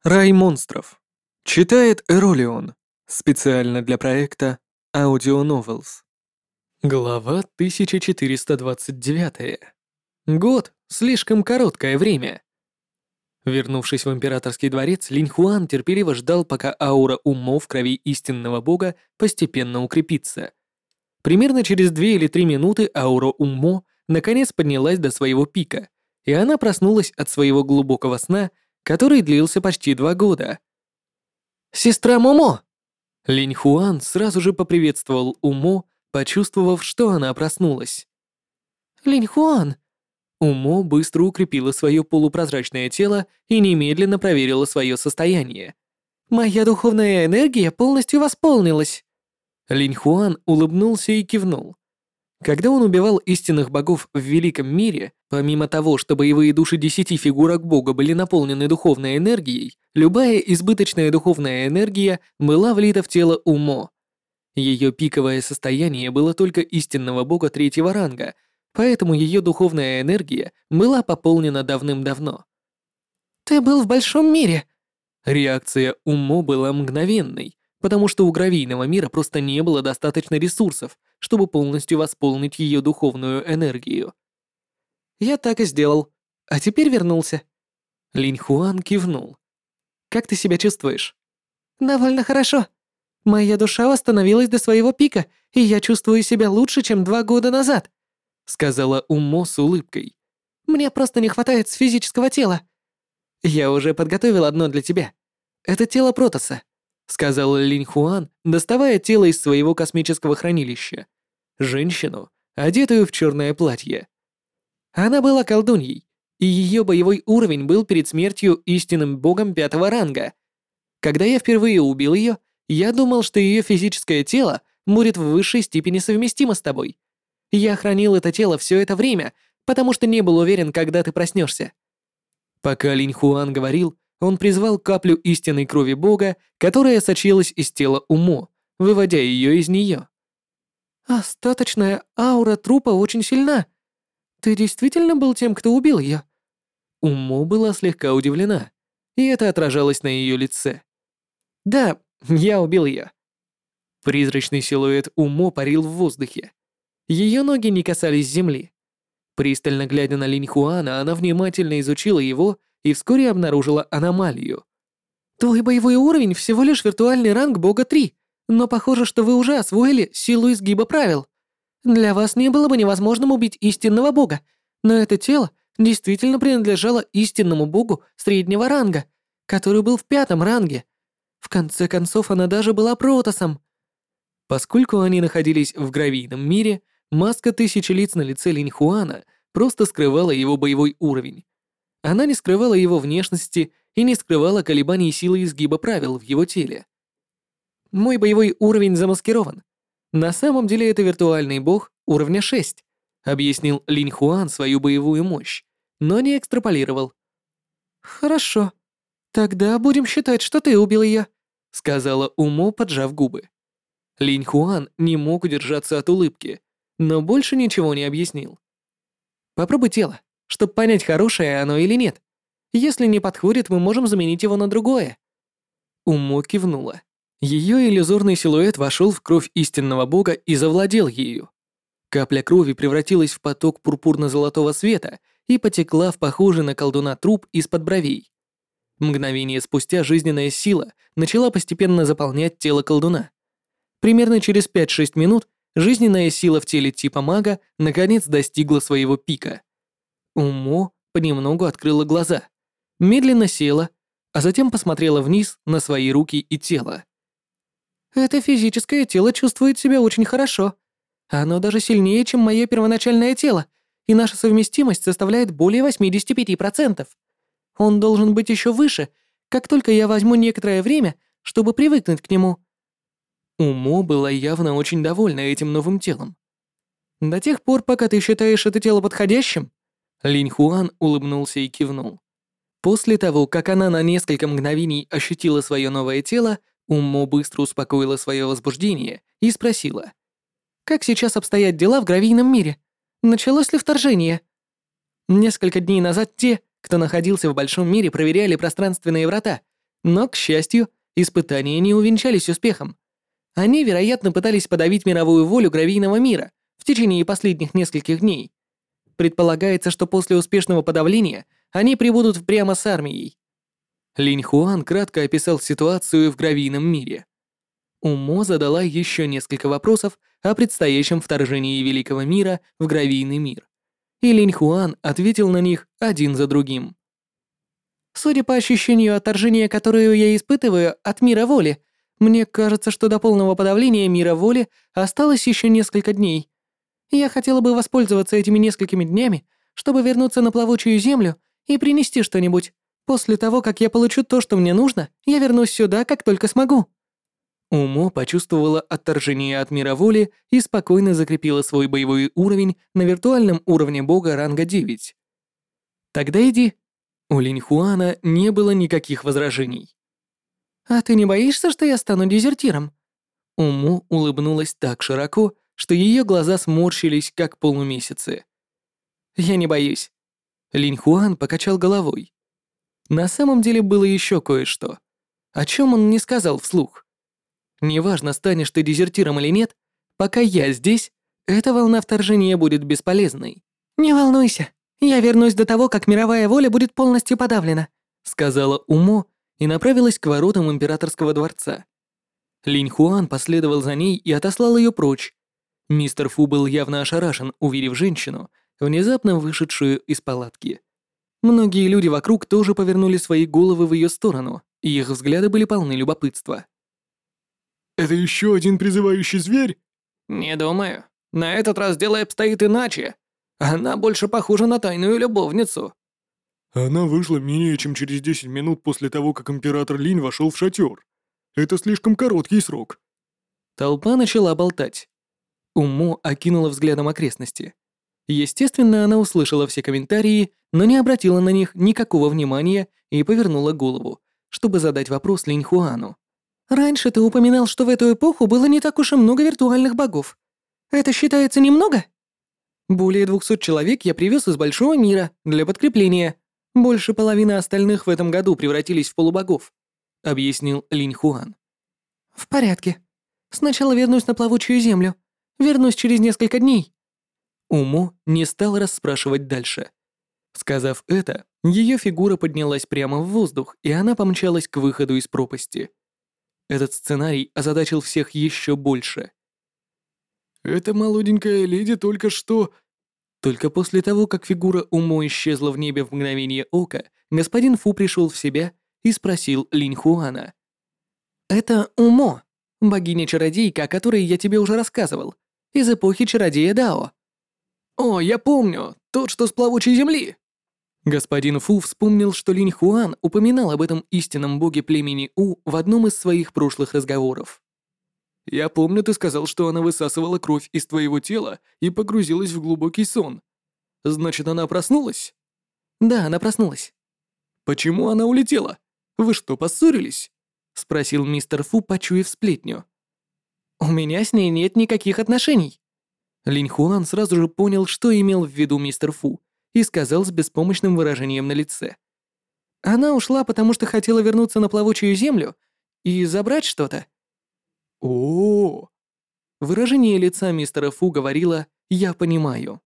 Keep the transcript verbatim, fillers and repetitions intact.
Рай монстров. Читает Эролион. Специально для проекта Audio Novels. Глава тысяча четыреста двадцать девять. Год — слишком короткое время. Вернувшись в императорский дворец, Линь Хуан терпеливо ждал, пока аура Уммо в крови истинного бога постепенно укрепится. Примерно через две или три минуты аура Уммо наконец поднялась до своего пика, и она проснулась от своего глубокого сна, который длился почти два года. «Сестра Момо!» Линь Хуан сразу же поприветствовал Уммо, почувствовав, что она проснулась. «Линь Хуан!» Уммо быстро укрепила свое полупрозрачное тело и немедленно проверила свое состояние. «Моя духовная энергия полностью восполнилась!» Линь Хуан улыбнулся и кивнул. Когда он убивал истинных богов в Великом мире, помимо того, что боевые души десяти фигурок бога были наполнены духовной энергией, любая избыточная духовная энергия была влита в тело Уммо. Ее пиковое состояние было только истинного бога третьего ранга, поэтому ее духовная энергия была пополнена давным-давно. «Ты был в большом мире!» Реакция Уммо была мгновенной, потому что у гравийного мира просто не было достаточно ресурсов, чтобы полностью восполнить ее духовную энергию. «Я так и сделал. А теперь вернулся». Линь Хуан кивнул. «Как ты себя чувствуешь?» «Довольно хорошо. Моя душа восстановилась до своего пика, и я чувствую себя лучше, чем два года назад», сказала Уммо с улыбкой. «Мне просто не хватает физического тела». «Я уже подготовил одно для тебя. Это тело Протоса», сказал Линь Хуан, доставая тело из своего космического хранилища. Женщину, одетую в черное платье. Она была колдуньей, и ее боевой уровень был перед смертью истинным богом пятого ранга. Когда я впервые убил ее, я думал, что ее физическое тело будет в высшей степени совместимо с тобой. Я хранил это тело все это время, потому что не был уверен, когда ты проснешься. Пока Линь Хуан говорил, он призвал каплю истинной крови бога, которая сочилась из тела Уммо, выводя ее из нее. «Остаточная аура трупа очень сильна. Ты действительно был тем, кто убил ее?» Уммо была слегка удивлена, и это отражалось на ее лице. «Да, я убил ее». Призрачный силуэт Уммо парил в воздухе. Ее ноги не касались земли. Пристально глядя на Линь Хуана, она внимательно изучила его и вскоре обнаружила аномалию. «Твой боевой уровень всего лишь виртуальный ранг бога три, но похоже, что вы уже освоили силу изгиба правил. Для вас не было бы невозможным убить истинного бога, но это тело действительно принадлежало истинному богу среднего ранга, который был в пятом ранге. В конце концов, она даже была протосом». Поскольку они находились в гравийном мире, маска тысячи лиц на лице Линь Хуана просто скрывала его боевой уровень. Она не скрывала его внешности и не скрывала колебаний силы изгиба правил в его теле. «Мой боевой уровень замаскирован. На самом деле это виртуальный бог уровня шесть», объяснил Линь Хуан свою боевую мощь, но не экстраполировал. «Хорошо. Тогда будем считать, что ты убил ее», сказала Уммо, поджав губы. Линь Хуан не мог удержаться от улыбки, но больше ничего не объяснил. «Попробуй тело, чтобы понять, хорошее оно или нет. Если не подходит, мы можем заменить его на другое». Уммо кивнула. Ее иллюзорный силуэт вошел в кровь истинного бога и завладел ею. Капля крови превратилась в поток пурпурно-золотого света и потекла в похожий на колдуна труп из-под бровей. Мгновение спустя жизненная сила начала постепенно заполнять тело колдуна. Примерно через пять-шесть минут жизненная сила в теле типа мага наконец достигла своего пика. Уммо понемногу открыла глаза, медленно села, а затем посмотрела вниз на свои руки и тело. «Это физическое тело чувствует себя очень хорошо. Оно даже сильнее, чем мое первоначальное тело, и наша совместимость составляет более восемьдесят пять процентов. Он должен быть еще выше, как только я возьму некоторое время, чтобы привыкнуть к нему». Уммо была явно очень довольна этим новым телом. «До тех пор, пока ты считаешь это тело подходящим?» Линь Хуан улыбнулся и кивнул. После того, как она на несколько мгновений ощутила свое новое тело, Уммо быстро успокоила свое возбуждение и спросила. «Как сейчас обстоят дела в гравийном мире? Началось ли вторжение?» Несколько дней назад те, кто находился в большом мире, проверяли пространственные врата, Но, к счастью, испытания не увенчались успехом. Они, вероятно, пытались подавить мировую волю гравийного мира в течение последних нескольких дней. Предполагается, что после успешного подавления они прибудут прямо с армией. Линь Хуан кратко описал ситуацию в гравийном мире. Умо задала еще несколько вопросов о предстоящем вторжении Великого мира в гравийный мир, и Линь Хуан ответил на них один за другим. Судя по ощущению отторжения, которое я испытываю от мира воли, мне кажется, что до полного подавления мира воли осталось еще несколько дней. Я хотела бы воспользоваться этими несколькими днями, чтобы вернуться на плавучую землю и принести что-нибудь. После того, как я получу то, что мне нужно, я вернусь сюда, как только смогу». Умо почувствовала отторжение от мира воли и спокойно закрепила свой боевой уровень на виртуальном уровне бога ранга девять. «Тогда иди». У Линь Хуана не было никаких возражений. «А ты не боишься, что я стану дезертиром?» Умо улыбнулась так широко, что ее глаза сморщились, как полумесяцы. «Я не боюсь». Линь Хуан покачал головой. На самом деле было еще кое-что, о чем он не сказал вслух. «Неважно, станешь ты дезертиром или нет, пока я здесь, эта волна вторжения будет бесполезной». «Не волнуйся, я вернусь до того, как мировая воля будет полностью подавлена», сказала Умо и направилась к воротам императорского дворца. Линь Хуан последовал за ней и отослал ее прочь. Мистер Фу был явно ошарашен, увидев женщину, внезапно вышедшую из палатки. Многие люди вокруг тоже повернули свои головы в ее сторону, и их взгляды были полны любопытства. «Это еще один призывающий зверь?» «Не думаю. На этот раз дело обстоит иначе. Она больше похожа на тайную любовницу». Она вышла менее чем через десять минут после того, как император Линь вошел в шатер. Это слишком короткий срок. Толпа начала болтать. Умо окинула взглядом окрестности. Естественно, она услышала все комментарии, но не обратила на них никакого внимания и повернула голову, чтобы задать вопрос Линь Хуану. «Раньше ты упоминал, что в эту эпоху было не так уж и много виртуальных богов. Это считается немного?» «Более двухсот человек я привез из Большого мира для подкрепления. Больше половины остальных в этом году превратились в полубогов», — объяснил Линь Хуан. «В порядке. Сначала вернусь на плавучую землю. Вернусь через несколько дней». Умо не стал расспрашивать дальше. Сказав это, ее фигура поднялась прямо в воздух, и она помчалась к выходу из пропасти. Этот сценарий озадачил всех еще больше. «Эта молоденькая леди только что...» Только после того, как фигура Умо исчезла в небе в мгновение ока, господин Фу пришел в себя и спросил Линь Хуана. «Это Умо, богиня-чародейка, о которой я тебе уже рассказывал, из эпохи чародея Дао». «О, я помню, тот, что с плавучей земли». Господин Фу вспомнил, что Линь Хуан упоминал об этом истинном боге племени У в одном из своих прошлых разговоров. «Я помню, ты сказал, что она высасывала кровь из твоего тела и погрузилась в глубокий сон. Значит, она проснулась?» «Да, она проснулась». «Почему она улетела? Вы что, поссорились?» — спросил мистер Фу, почуяв сплетню. «У меня с ней нет никаких отношений». Линь Хуан сразу же понял, что имел в виду мистер Фу, и сказал с беспомощным выражением на лице. «Она ушла, потому что хотела вернуться на плавучую землю и забрать что-то». О, Выражение лица мистера Фу говорило «я понимаю».